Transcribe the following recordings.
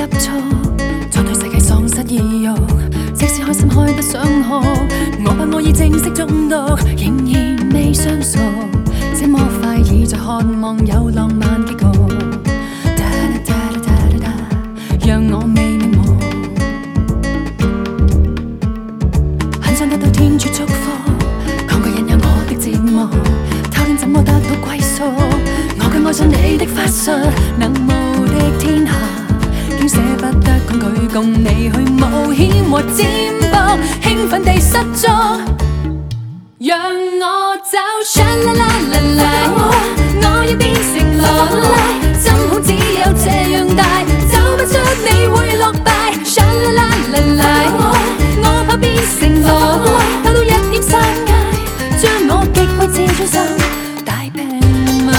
急促，再對世界喪失意欲。即使開心開得想哭，我怕我已正式中毒，仍然未相熟。這麼快已在渴望有浪漫結局，讓我未明目。很想得到天主祝福，抗拒引誘我的寂寞，偷聽怎麼得到歸宿？我卻愛上你的法術，能無敵天下，竟捨不得抗拒，共你去冒險和占卜，興奮地失足，讓我走。唰啦啦啦啦，我要變成羅拉，針孔只有這樣大，走不出你會落敗。唰啦啦啦啦，我怕變成羅拉，偷到一點生涯，將我極為自尊心大平賣。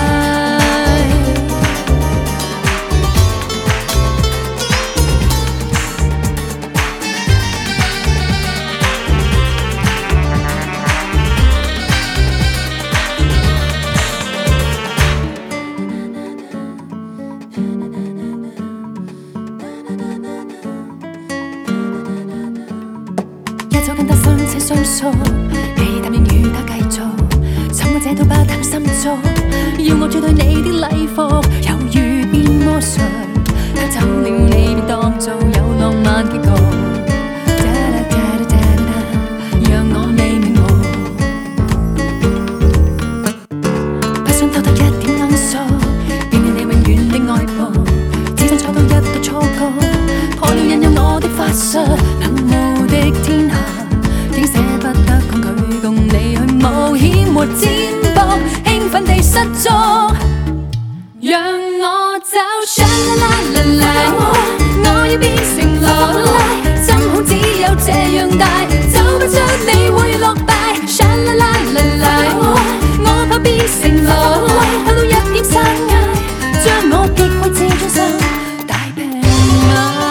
一早跟他相識相熟，你答應與他繼續，怎麼這都不肯心足？要我追對你的禮服，猶如變魔術，偷走了你便當做有浪漫結局，讓我未明目。不想偷偷一點罌粟，變了你永遠的愛慕，只想錯到一對錯覺，破了引誘我的法術，能無敵天下，竟捨不得抗拒，共你去冒險和占卜，興奮地失足，讓我走。唰啦啦啦啦，我要變成羅拉，針孔只有這樣大，走不出你會落敗。唰啦啦啦啦，我怕變成羅拉，偷到一點生涯，將我極為自尊心大平賣。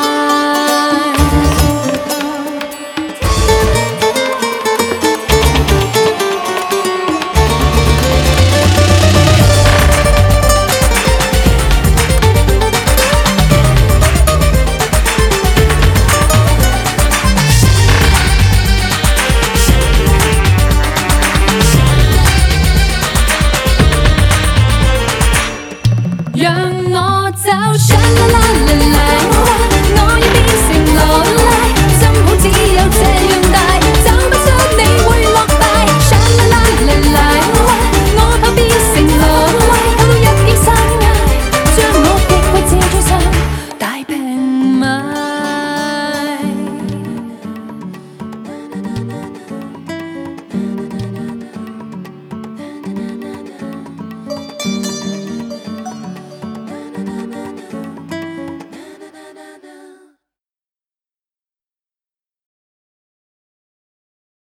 讓我走。